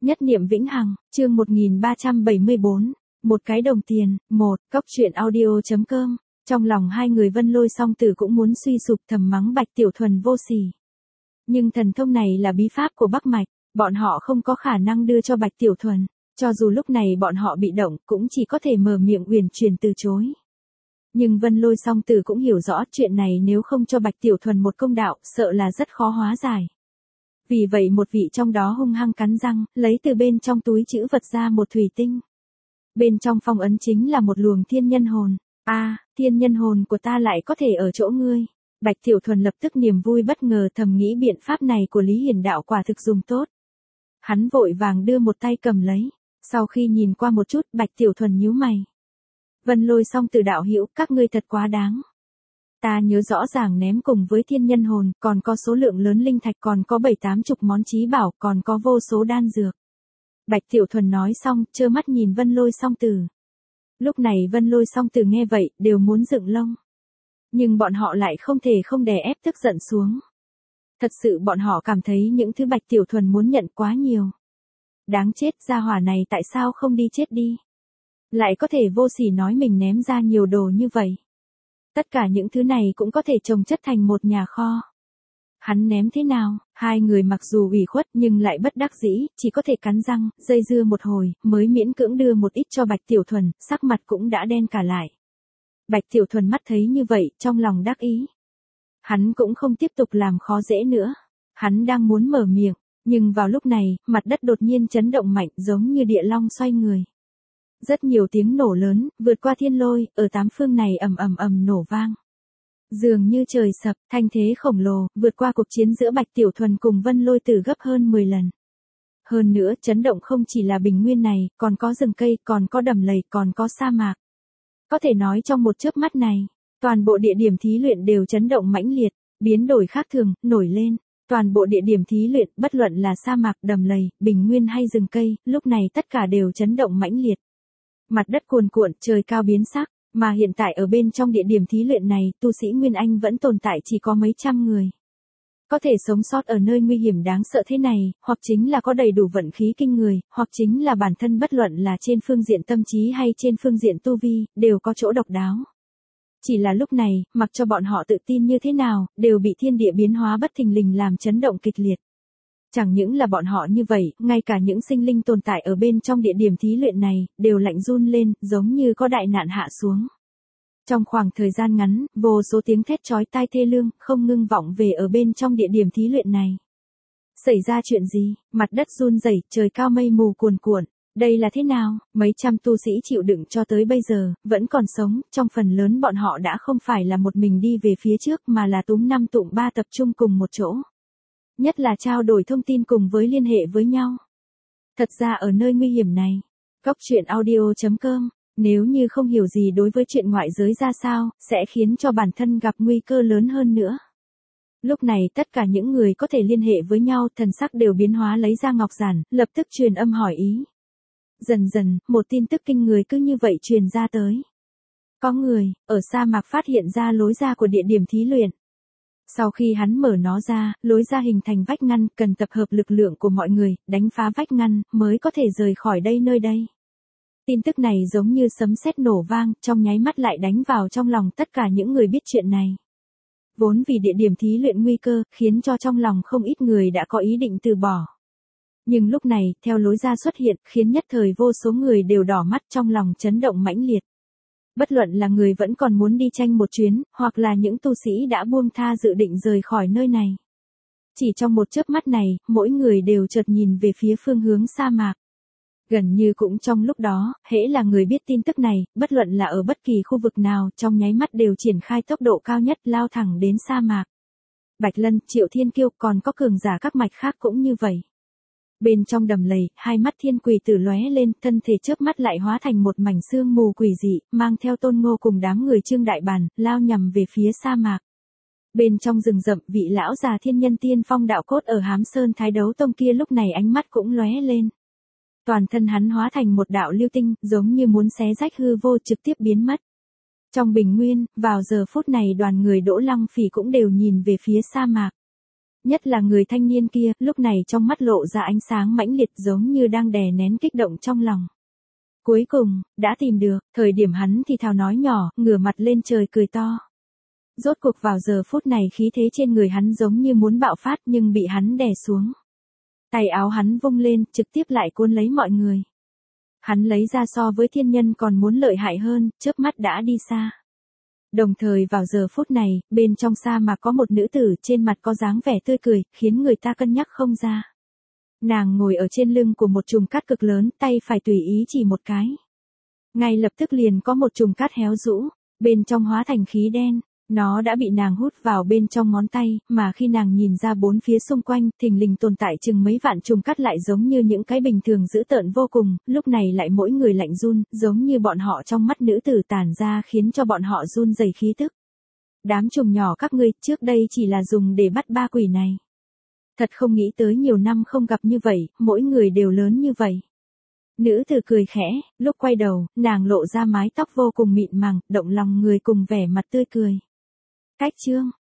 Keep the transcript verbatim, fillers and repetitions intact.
Nhất niệm vĩnh hằng, chương một nghìn ba trăm bảy mươi bốn, một cái đồng tiền, một, cốc truyện audio.com. Trong lòng hai người Vân Lôi Song Tử cũng muốn suy sụp thầm mắng Bạch Tiểu Thuần vô sỉ. Nhưng thần thông này là bí pháp của Bắc Mạch, bọn họ không có khả năng đưa cho Bạch Tiểu Thuần, cho dù lúc này bọn họ bị động cũng chỉ có thể mở miệng uyển chuyển từ chối. Nhưng Vân Lôi Song Tử cũng hiểu rõ chuyện này nếu không cho Bạch Tiểu Thuần một công đạo, sợ là rất khó hóa giải. Vì vậy một vị trong đó hung hăng cắn răng, lấy từ bên trong túi trữ vật ra một thủy tinh. Bên trong phong ấn chính là một luồng thiên nhân hồn. A, à, thiên nhân hồn của ta lại có thể ở chỗ ngươi. Bạch Tiểu Thuần lập tức niềm vui bất ngờ thầm nghĩ biện pháp này của Lý Hiển Đạo quả thực dùng tốt. Hắn vội vàng đưa một tay cầm lấy, sau khi nhìn qua một chút Bạch Tiểu Thuần nhíu mày. Vân Lôi Song Tử đạo hữu, các ngươi thật quá đáng. Ta nhớ rõ ràng ném cùng với thiên nhân hồn, còn có số lượng lớn linh thạch, còn có bảy tám chục món chí bảo, còn có vô số đan dược. Bạch Tiểu Thuần nói xong, trơ mắt nhìn Vân Lôi Song Tử. Lúc này Vân Lôi Song Tử nghe vậy, đều muốn dựng lông. Nhưng bọn họ lại không thể không đè ép tức giận xuống. Thật sự bọn họ cảm thấy những thứ Bạch Tiểu Thuần muốn nhận quá nhiều. Đáng chết, gia hỏa này tại sao không đi chết đi? Lại có thể vô sỉ nói mình ném ra nhiều đồ như vậy. Tất cả những thứ này cũng có thể chồng chất thành một nhà kho. Hắn ném thế nào? Hai người mặc dù ủy khuất nhưng lại bất đắc dĩ, chỉ có thể cắn răng, dây dưa một hồi, mới miễn cưỡng đưa một ít cho Bạch Tiểu Thuần, sắc mặt cũng đã đen cả lại. Bạch Tiểu Thuần mắt thấy như vậy, trong lòng đắc ý. Hắn cũng không tiếp tục làm khó dễ nữa. Hắn đang muốn mở miệng, nhưng vào lúc này, mặt đất đột nhiên chấn động mạnh giống như địa long xoay người. Rất nhiều tiếng nổ lớn, vượt qua thiên lôi, ở tám phương này ầm ầm ầm nổ vang. Dường như trời sập, thanh thế khổng lồ, vượt qua cuộc chiến giữa Bạch Tiểu Thuần cùng Vân Lôi Tử gấp hơn mười lần. Hơn nữa, chấn động không chỉ là bình nguyên này, còn có rừng cây, còn có đầm lầy, còn có sa mạc. Có thể nói trong một chớp mắt này, toàn bộ địa điểm thí luyện đều chấn động mãnh liệt, biến đổi khác thường, nổi lên. Toàn bộ địa điểm thí luyện, bất luận là sa mạc, đầm lầy, bình nguyên hay rừng cây, lúc này tất cả đều chấn động mãnh liệt. Mặt đất cuồn cuộn, trời cao biến sắc, mà hiện tại ở bên trong địa điểm thí luyện này, tu sĩ Nguyên Anh vẫn tồn tại chỉ có mấy trăm người. Có thể sống sót ở nơi nguy hiểm đáng sợ thế này, hoặc chính là có đầy đủ vận khí kinh người, hoặc chính là bản thân bất luận là trên phương diện tâm trí hay trên phương diện tu vi, đều có chỗ độc đáo. Chỉ là lúc này, mặc cho bọn họ tự tin như thế nào, đều bị thiên địa biến hóa bất thình lình làm chấn động kịch liệt. Chẳng những là bọn họ như vậy, ngay cả những sinh linh tồn tại ở bên trong địa điểm thí luyện này, đều lạnh run lên, giống như có đại nạn hạ xuống. Trong khoảng thời gian ngắn, vô số tiếng thét chói tai thê lương, không ngưng vọng về ở bên trong địa điểm thí luyện này. Xảy ra chuyện gì? Mặt đất run rẩy, trời cao mây mù cuồn cuộn. Đây là thế nào? Mấy trăm tu sĩ chịu đựng cho tới bây giờ, vẫn còn sống, trong phần lớn bọn họ đã không phải là một mình đi về phía trước mà là túm năm tụm ba tập trung cùng một chỗ. Nhất là trao đổi thông tin cùng với liên hệ với nhau. Thật ra ở nơi nguy hiểm này, cốc truyện audio.com, nếu như không hiểu gì đối với chuyện ngoại giới ra sao, sẽ khiến cho bản thân gặp nguy cơ lớn hơn nữa. Lúc này tất cả những người có thể liên hệ với nhau thần sắc đều biến hóa lấy ra ngọc giản, lập tức truyền âm hỏi ý. Dần dần, một tin tức kinh người cứ như vậy truyền ra tới. Có người, ở sa mạc phát hiện ra lối ra của địa điểm thí luyện. Sau khi hắn mở nó ra, lối ra hình thành vách ngăn, cần tập hợp lực lượng của mọi người, đánh phá vách ngăn, mới có thể rời khỏi đây nơi đây. Tin tức này giống như sấm sét nổ vang, trong nháy mắt lại đánh vào trong lòng tất cả những người biết chuyện này. Vốn vì địa điểm thí luyện nguy cơ, khiến cho trong lòng không ít người đã có ý định từ bỏ. Nhưng lúc này, theo lối ra xuất hiện, khiến nhất thời vô số người đều đỏ mắt trong lòng chấn động mãnh liệt. Bất luận là người vẫn còn muốn đi tranh một chuyến, hoặc là những tu sĩ đã buông tha dự định rời khỏi nơi này. Chỉ trong một chớp mắt này, mỗi người đều chợt nhìn về phía phương hướng sa mạc. Gần như cũng trong lúc đó, hễ là người biết tin tức này, bất luận là ở bất kỳ khu vực nào, trong nháy mắt đều triển khai tốc độ cao nhất lao thẳng đến sa mạc. Bạch Lân, Triệu Thiên Kiêu còn có cường giả các mạch khác cũng như vậy. Bên trong đầm lầy, hai mắt thiên quỷ tử lóe lên, thân thể chớp mắt lại hóa thành một mảnh sương mù quỷ dị, mang theo Tôn Ngô cùng đám người Trương Đại Bàn, lao nhằm về phía sa mạc. Bên trong rừng rậm, vị lão già thiên nhân tiên phong đạo cốt ở Hám Sơn Thái Đấu Tông kia lúc này ánh mắt cũng lóe lên. Toàn thân hắn hóa thành một đạo lưu tinh, giống như muốn xé rách hư vô trực tiếp biến mất. Trong bình nguyên, vào giờ phút này đoàn người Đỗ Lăng Phỉ cũng đều nhìn về phía sa mạc. Nhất là người thanh niên kia, lúc này trong mắt lộ ra ánh sáng mãnh liệt giống như đang đè nén kích động trong lòng. Cuối cùng, đã tìm được, thời điểm hắn thì thào nói nhỏ, ngửa mặt lên trời cười to. Rốt cuộc vào giờ phút này khí thế trên người hắn giống như muốn bạo phát nhưng bị hắn đè xuống. Tay áo hắn vung lên, trực tiếp lại cuốn lấy mọi người. Hắn lấy ra so với thiên nhân còn muốn lợi hại hơn, chớp mắt đã đi xa. Đồng thời vào giờ phút này, bên trong sa mạc có một nữ tử trên mặt có dáng vẻ tươi cười, khiến người ta cân nhắc không ra. Nàng ngồi ở trên lưng của một chùm cát cực lớn, tay phải tùy ý chỉ một cái. Ngay lập tức liền có một chùm cát héo rũ, bên trong hóa thành khí đen. Nó đã bị nàng hút vào bên trong ngón tay, mà khi nàng nhìn ra bốn phía xung quanh, thình lình tồn tại chừng mấy vạn chùm cát lại giống như những cái bình thường dữ tợn vô cùng, lúc này lại mỗi người lạnh run, giống như bọn họ trong mắt nữ tử tản ra khiến cho bọn họ run rẩy khí tức. Đám trùng nhỏ các ngươi, trước đây chỉ là dùng để bắt ba quỷ này. Thật không nghĩ tới nhiều năm không gặp như vậy, mỗi người đều lớn như vậy. Nữ tử cười khẽ, lúc quay đầu, nàng lộ ra mái tóc vô cùng mịn màng, động lòng người cùng vẻ mặt tươi cười. Cách chương